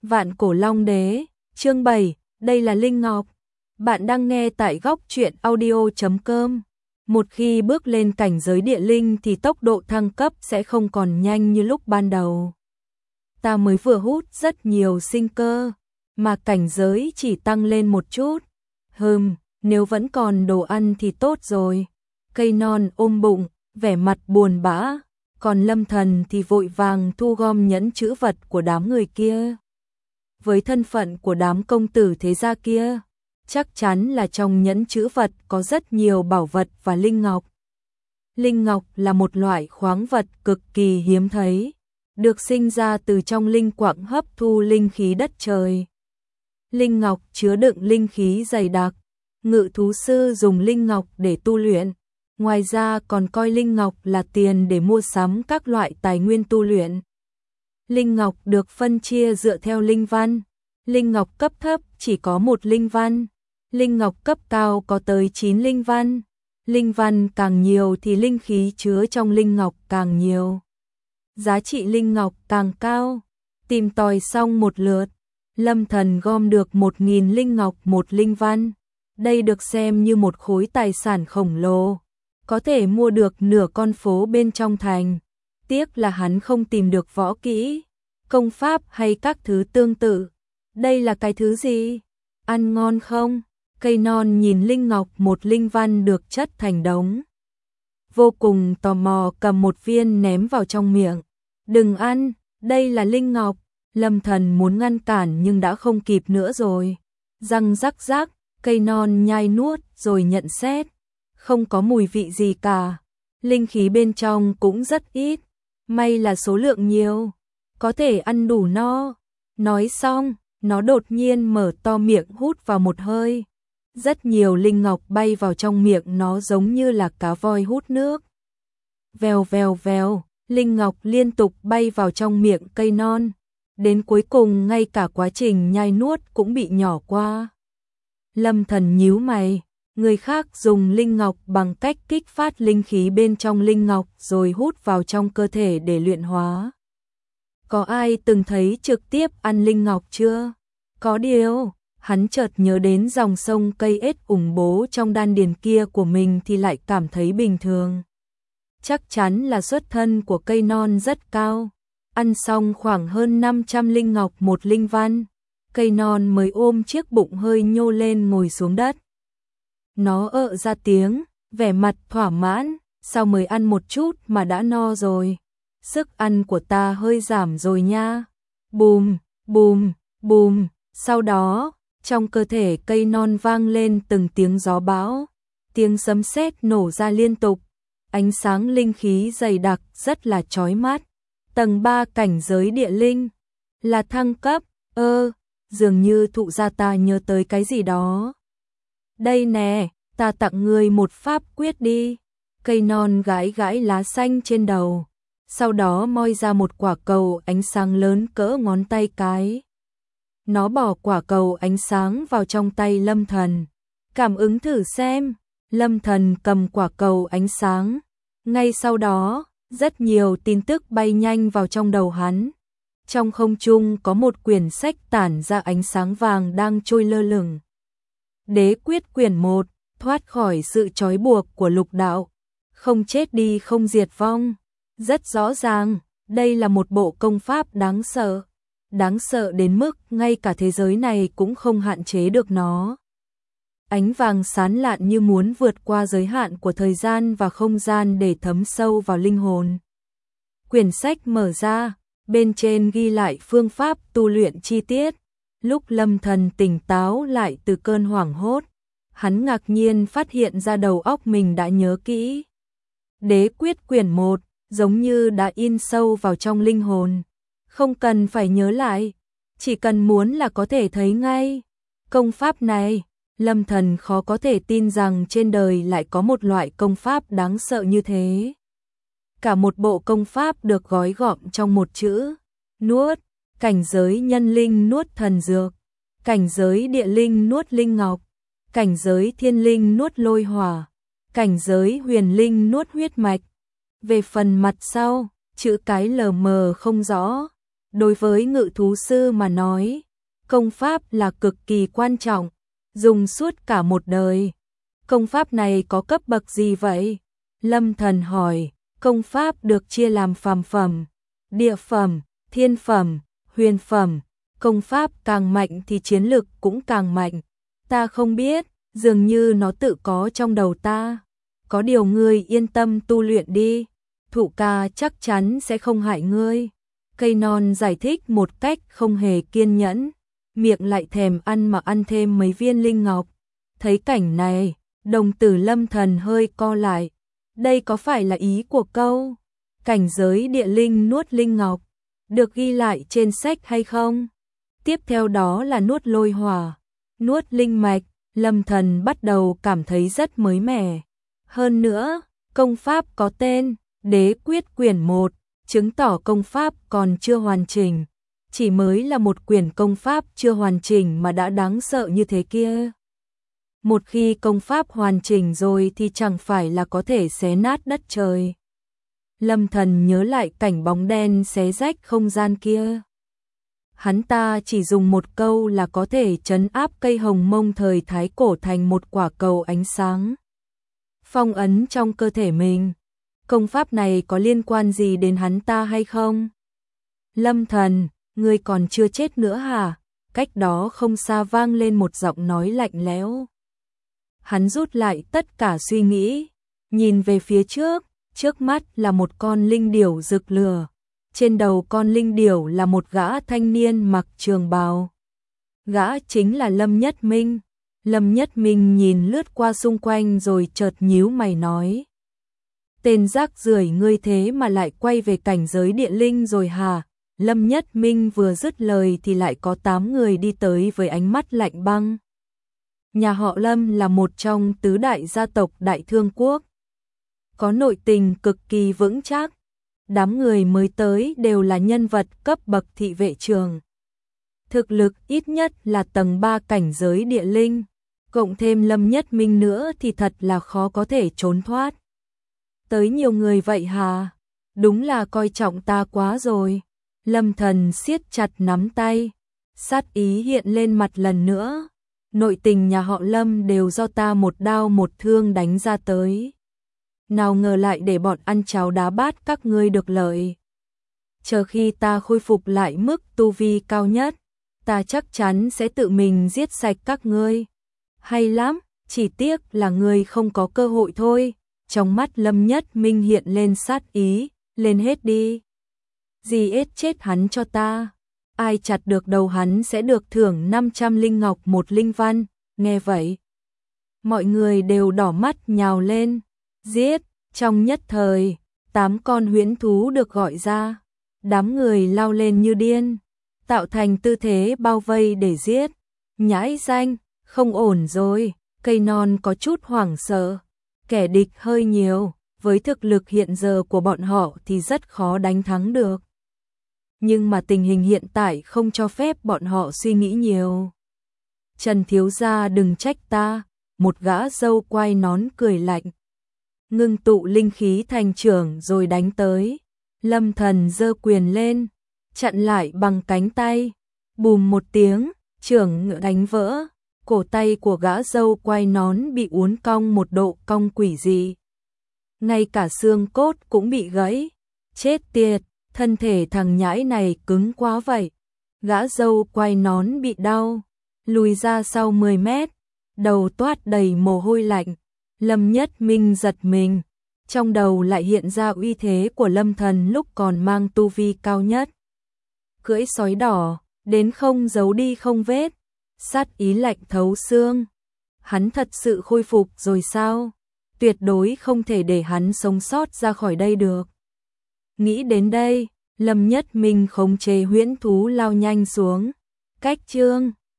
Vạn Cổ Long Đế, chương 7, đây là Linh Ngọc. Bạn đang nghe tại góc truyện audio.com. Một khi bước lên cảnh giới địa linh thì tốc độ thăng cấp sẽ không còn nhanh như lúc ban đầu. Ta mới vừa hút rất nhiều sinh cơ, mà cảnh giới chỉ tăng lên một chút. Nếu vẫn còn đồ ăn thì tốt rồi. Cây non ôm bụng, vẻ mặt buồn bã, còn Lâm Thần thì vội vàng thu gom nhẫn chữ vật của đám người kia. Với thân phận của đám công tử thế gia kia, chắc chắn là trong nhẫn chữ vật có rất nhiều bảo vật và linh ngọc. Linh ngọc là một loại khoáng vật cực kỳ hiếm thấy, được sinh ra từ trong linh quặng hấp thu linh khí đất trời. Linh ngọc chứa đựng linh khí dày đặc, ngự thú sư dùng linh ngọc để tu luyện, ngoài ra còn coi linh ngọc là tiền để mua sắm các loại tài nguyên tu luyện. Linh ngọc được phân chia dựa theo linh văn, linh ngọc cấp thấp chỉ có một linh văn, linh ngọc cấp cao có tới 9 linh văn. Linh văn càng nhiều thì linh khí chứa trong linh ngọc càng nhiều, giá trị linh ngọc càng cao. Tìm tòi xong một lượt, Lâm Thần gom được 1000 linh ngọc một linh văn. Đây được xem như một khối tài sản khổng lồ, có thể mua được nửa con phố bên trong thành. Tiếc là hắn không tìm được võ kỹ, công pháp hay các thứ tương tự. Đây là cái thứ gì? Ăn ngon không? Cây non nhìn linh ngọc một linh văn được chất thành đống, vô cùng tò mò cầm một viên ném vào trong miệng. Đừng ăn, đây là linh ngọc. Lâm Thần muốn ngăn cản nhưng đã không kịp nữa rồi. Răng rắc rắc, cây non nhai nuốt rồi nhận xét. Không có mùi vị gì cả. Linh khí bên trong cũng rất ít. May là số lượng nhiều, có thể ăn đủ no. Nói xong, nó đột nhiên mở to miệng hút vào một hơi. Rất nhiều linh ngọc bay vào trong miệng nó giống như là cá voi hút nước. Vèo vèo vèo, linh ngọc liên tục bay vào trong miệng cây non. Đến cuối cùng ngay cả quá trình nhai nuốt cũng bị nhỏ qua. Lâm Thần nhíu mày, người khác dùng linh ngọc bằng cách kích phát linh khí bên trong linh ngọc rồi hút vào trong cơ thể để luyện hóa. Có ai từng thấy trực tiếp ăn linh ngọc chưa? Có điều, hắn chợt nhớ đến dòng sông cây ết ủng bố trong đan điền kia của mình thì lại cảm thấy bình thường. Chắc chắn là xuất thân của cây non rất cao. Ăn xong khoảng hơn 500 linh ngọc một linh văn, cây non mới ôm chiếc bụng hơi nhô lên ngồi xuống đất. Nó ợ ra tiếng, vẻ mặt thỏa mãn, sao mới ăn một chút mà đã no rồi. Sức ăn của ta hơi giảm rồi nha. Bùm, bùm, bùm. Sau đó, trong cơ thể cây non vang lên từng tiếng gió bão, tiếng sấm sét nổ ra liên tục, ánh sáng linh khí dày đặc rất là chói mắt. Tầng 3 cảnh giới địa linh, là thăng cấp. Dường như thụ gia ta nhớ tới cái gì đó. Đây nè, ta tặng ngươi một pháp quyết đi. Cây non gãi gãi lá xanh trên đầu, sau đó moi ra một quả cầu ánh sáng lớn cỡ ngón tay cái. Nó bỏ quả cầu ánh sáng vào trong tay Lâm Thần. Cảm ứng thử xem. Lâm Thần cầm quả cầu ánh sáng. Ngay sau đó, rất nhiều tin tức bay nhanh vào trong đầu hắn. Trong không trung có một quyển sách tản ra ánh sáng vàng đang trôi lơ lửng. Đế quyết quyển 1, thoát khỏi sự trói buộc của lục đạo, không chết đi không diệt vong. Rất rõ ràng, đây là một bộ công pháp đáng sợ. Đáng sợ đến mức ngay cả thế giới này cũng không hạn chế được nó. Ánh vàng sáng lạn như muốn vượt qua giới hạn của thời gian và không gian để thấm sâu vào linh hồn. Quyển sách mở ra, bên trên ghi lại phương pháp tu luyện chi tiết. Lúc Lâm Thần tỉnh táo lại từ cơn hoảng hốt, hắn ngạc nhiên phát hiện ra đầu óc mình đã nhớ kỹ. Đế quyết quyển 1, giống như đã in sâu vào trong linh hồn. Không cần phải nhớ lại, chỉ cần muốn là có thể thấy ngay. Công pháp này, Lâm Thần khó có thể tin rằng trên đời lại có một loại công pháp đáng sợ như thế. Cả một bộ công pháp được gói gọn trong một chữ, nuốt. Cảnh giới nhân linh nuốt thần dược, cảnh giới địa linh nuốt linh ngọc, cảnh giới thiên linh nuốt lôi hỏa, cảnh giới huyền linh nuốt huyết mạch. Về phần mặt sau, chữ cái lờ mờ không rõ, Đối với ngự thú sư mà nói, công pháp là cực kỳ quan trọng, dùng suốt cả một đời. Công pháp này có cấp bậc gì vậy? Lâm Thần hỏi. Công pháp được chia làm phàm phẩm, địa phẩm, thiên phẩm, huyền phẩm. Công pháp càng mạnh thì chiến lực cũng càng mạnh. Ta không biết, dường như nó tự có trong đầu ta. Có điều ngươi yên tâm tu luyện đi, Thụ ca chắc chắn sẽ không hại ngươi. Cây non giải thích một cách không hề kiên nhẫn, miệng lại thèm ăn mà ăn thêm mấy viên linh ngọc. Thấy cảnh này, đồng tử Lâm Thần hơi co lại. Đây có phải là ý của câu cảnh giới địa linh nuốt linh ngọc được ghi lại trên sách hay không? Tiếp theo đó là nuốt lôi hỏa, nuốt linh mạch. Lâm Thần bắt đầu cảm thấy rất mới mẻ. Hơn nữa, công pháp có tên Đế Quyết Quyển 1, chứng tỏ công pháp còn chưa hoàn chỉnh. Chỉ mới là một quyển công pháp chưa hoàn chỉnh mà đã đáng sợ như thế kia. Một khi công pháp hoàn chỉnh rồi thì chẳng phải là có thể xé nát đất trời. Lâm Thần nhớ lại cảnh bóng đen xé rách không gian kia. Hắn ta chỉ dùng một câu là có thể trấn áp cây hồng mông thời Thái Cổ thành một quả cầu ánh sáng. Phong ấn trong cơ thể mình. Công pháp này có liên quan gì đến hắn ta hay không? Lâm Thần, ngươi còn chưa chết nữa hả? Cách đó không xa vang lên một giọng nói lạnh lẽo. Hắn rút lại tất cả suy nghĩ, nhìn về phía trước mắt là một con linh điểu rực lửa. Trên đầu con linh điểu là một gã thanh niên mặc trường bào. Gã chính là Lâm Nhất Minh. Lâm Nhất Minh nhìn lướt qua xung quanh rồi chợt nhíu mày nói. Tên rác rưởi ngươi thế mà lại quay về cảnh giới địa linh rồi hả? Lâm Nhất Minh vừa dứt lời thì lại có 8 người đi tới với ánh mắt lạnh băng. Nhà họ Lâm là một trong tứ đại gia tộc Đại Thương Quốc. Có nội tình cực kỳ vững chắc. Đám người mới tới đều là nhân vật cấp bậc thị vệ trường. Thực lực ít nhất là tầng 3 cảnh giới địa linh. Cộng thêm Lâm Nhất Minh nữa thì thật là khó có thể trốn thoát. Tới nhiều người vậy hả? Đúng là coi trọng ta quá rồi. Lâm Thần siết chặt nắm tay. Sát ý hiện lên mặt lần nữa. Nội tình nhà họ Lâm đều do ta một đao một thương đánh ra tới. Nào ngờ lại để bọn ăn cháo đá bát các ngươi được lợi. Chờ khi ta khôi phục lại mức tu vi cao nhất, ta chắc chắn sẽ tự mình giết sạch các ngươi. Hay lắm, chỉ tiếc là ngươi không có cơ hội thôi. Trong mắt Lâm Nhất Minh hiện lên sát ý, lên hết đi. Giết chết hắn cho ta. Ai chặt được đầu hắn sẽ được thưởng 500 linh ngọc một linh văn. Nghe vậy, mọi người đều đỏ mắt nhào lên. Giết, trong nhất thời, 8 con huyễn thú được gọi ra. Đám người lao lên như điên, tạo thành tư thế bao vây để giết. Nhãi danh, không ổn rồi. Cây non có chút hoảng sợ. Kẻ địch hơi nhiều, với thực lực hiện giờ của bọn họ thì rất khó đánh thắng được. Nhưng mà tình hình hiện tại không cho phép bọn họ suy nghĩ nhiều. Trần thiếu gia đừng trách ta, một gã râu quai nón cười lạnh. Ngưng tụ linh khí thành trưởng rồi đánh tới. Lâm Thần giơ quyền lên, chặn lại bằng cánh tay. Bùm một tiếng, trưởng đánh vỡ. Cổ tay của gã râu quai nón bị uốn cong một độ cong quỷ dị. Ngay cả xương cốt cũng bị gãy. Chết tiệt, thân thể thằng nhãi này cứng quá vậy. Gã râu quai nón bị đau, lùi ra sau 10 mét, đầu toát đầy mồ hôi lạnh. Lâm Nhất Minh giật mình, trong đầu lại hiện ra uy thế của Lâm Thần lúc còn mang tu vi cao nhất. Cưỡi sói đỏ, đến không giấu đi không vết. Sát ý lạnh thấu xương. Hắn thật sự khôi phục rồi sao? Tuyệt đối không thể để hắn sống sót ra khỏi đây được. Nghĩ đến đây, Lâm Nhất Minh khống chế huyễn thú lao nhanh xuống. Cách chương